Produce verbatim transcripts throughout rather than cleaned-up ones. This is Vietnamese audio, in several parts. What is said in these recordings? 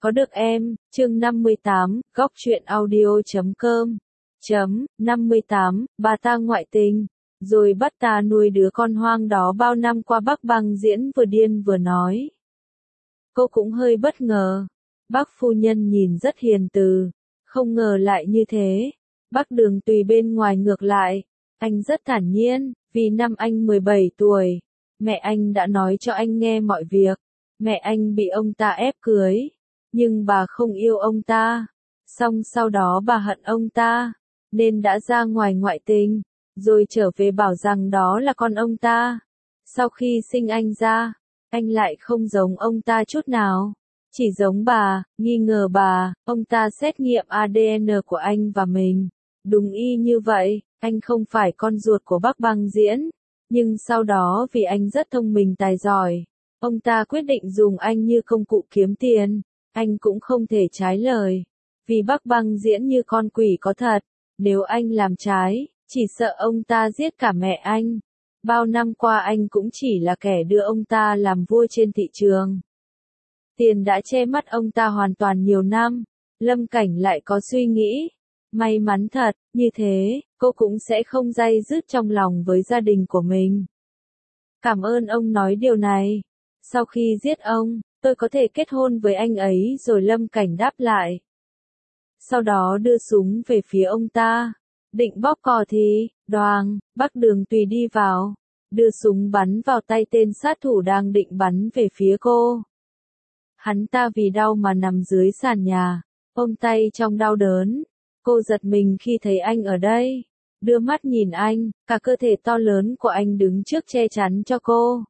Có được em, chương năm mươi tám, góc truyện audio chấm com. Chấm, năm mươi tám, bà ta ngoại tình, rồi bắt ta nuôi đứa con hoang đó bao năm qua. Bác Băng Diễn vừa điên vừa nói. Cô cũng hơi bất ngờ. Bác phu nhân nhìn rất hiền từ, không ngờ lại như thế. Bác Đường Tùy bên ngoài ngược lại, anh rất thản nhiên, vì năm anh mười bảy tuổi, mẹ anh đã nói cho anh nghe mọi việc. Mẹ anh bị ông ta ép cưới, nhưng bà không yêu ông ta. Xong sau đó bà hận ông ta, nên đã ra ngoài ngoại tình, rồi trở về bảo rằng đó là con ông ta. Sau khi sinh anh ra, anh lại không giống ông ta chút nào, chỉ giống bà, nghi ngờ bà. Ông ta xét nghiệm a đê en của anh và mình, đúng y như vậy, anh không phải con ruột của bác Băng Diễn. Nhưng sau đó vì anh rất thông minh tài giỏi, ông ta quyết định dùng anh như công cụ kiếm tiền. Anh cũng không thể trái lời, vì bác Băng Diễn như con quỷ có thật. Nếu anh làm trái, chỉ sợ ông ta giết cả mẹ anh. Bao năm qua anh cũng chỉ là kẻ đưa ông ta làm vua trên thị trường. Tiền đã che mắt ông ta hoàn toàn nhiều năm. Lâm Cảnh lại có suy nghĩ, may mắn thật, như thế, cô cũng sẽ không day dứt trong lòng với gia đình của mình. Cảm ơn ông nói điều này. Sau khi giết ông, tôi có thể kết hôn với anh ấy rồi. Lâm Cảnh đáp lại. Sau đó đưa súng về phía ông ta, định bóp cò thì, đoàng, bác Đường Tùy đi vào, đưa súng bắn vào tay tên sát thủ đang định bắn về phía cô. Hắn ta vì đau mà nằm dưới sàn nhà, ôm tay trong đau đớn. Cô giật mình khi thấy anh ở đây, đưa mắt nhìn anh, cả cơ thể to lớn của anh đứng trước che chắn cho cô.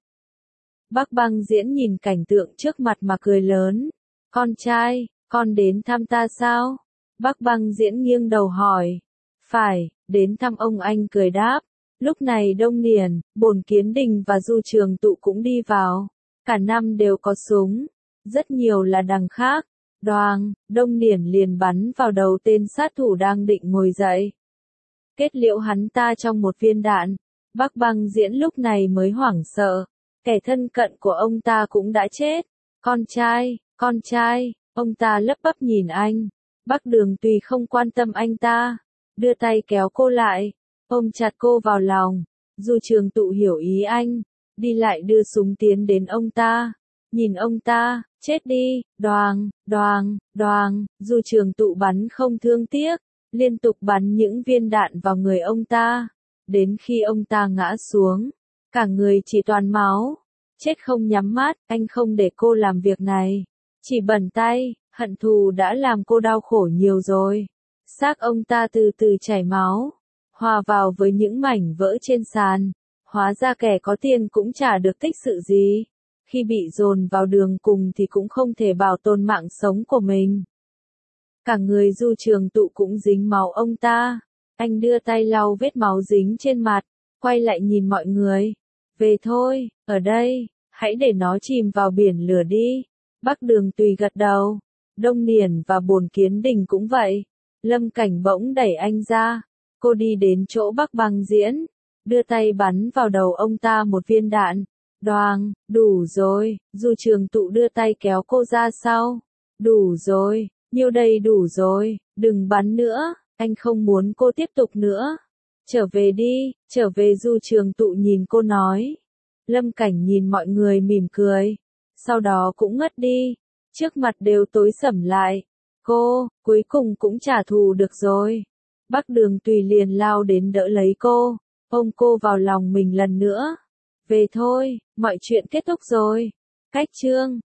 Bác Băng Diễn nhìn cảnh tượng trước mặt mà cười lớn. Con trai, con đến thăm ta sao? Bác Băng Diễn nghiêng đầu hỏi. Phải, đến thăm ông. Anh cười đáp. Lúc này Đông Niền, Bồn Kiến Đình và Du Trường Tụ cũng đi vào. Cả năm đều có súng, rất nhiều là đằng khác. Đoàng, Đông Niền liền bắn vào đầu tên sát thủ đang định ngồi dậy, kết liễu hắn ta trong một viên đạn. Bác Băng Diễn lúc này mới hoảng sợ, kẻ thân cận của ông ta cũng đã chết. Con trai, con trai, ông ta lấp bắp nhìn anh. Bác Đường Tùy không quan tâm anh ta, đưa tay kéo cô lại, ôm chặt cô vào lòng. Du Trường Tụ hiểu ý anh, đi lại đưa súng tiến đến ông ta, nhìn ông ta, chết đi, đoàng, đoàng, đoàng. Du Trường Tụ bắn không thương tiếc, liên tục bắn những viên đạn vào người ông ta, đến khi ông ta ngã xuống, cả người chỉ toàn máu. Chết không nhắm mắt, anh không để cô làm việc này, chỉ bẩn tay. Hận thù đã làm cô đau khổ nhiều rồi. Xác ông ta từ từ chảy máu, hòa vào với những mảnh vỡ trên sàn. Hóa ra kẻ có tiền cũng chả được tích sự gì. Khi bị dồn vào đường cùng thì cũng không thể bảo tồn mạng sống của mình. Cả người Du Trường Tụ cũng dính máu ông ta. Anh đưa tay lau vết máu dính trên mặt, quay lại nhìn mọi người. Về thôi, ở đây, hãy để nó chìm vào biển lửa đi. Bác Đường Tùy gật đầu. Đông Niền và Bồn Kiến Đình cũng vậy. Lâm Cảnh bỗng đẩy anh ra. Cô đi đến chỗ bác Băng Diễn, đưa tay bắn vào đầu ông ta một viên đạn. Đoàng, đủ rồi. Du Trường Tụ đưa tay kéo cô ra sau. Đủ rồi, nhiêu đây đủ rồi, đừng bắn nữa. Anh không muốn cô tiếp tục nữa. Trở về đi, trở về. Du Trường Tụ nhìn cô nói. Lâm Cảnh nhìn mọi người mỉm cười, sau đó cũng ngất đi. Trước mặt đều tối sầm lại. Cô, cuối cùng cũng trả thù được rồi. Bác Đường Tùy liền lao đến đỡ lấy cô, ôm cô vào lòng mình lần nữa. Về thôi, mọi chuyện kết thúc rồi. Cách chương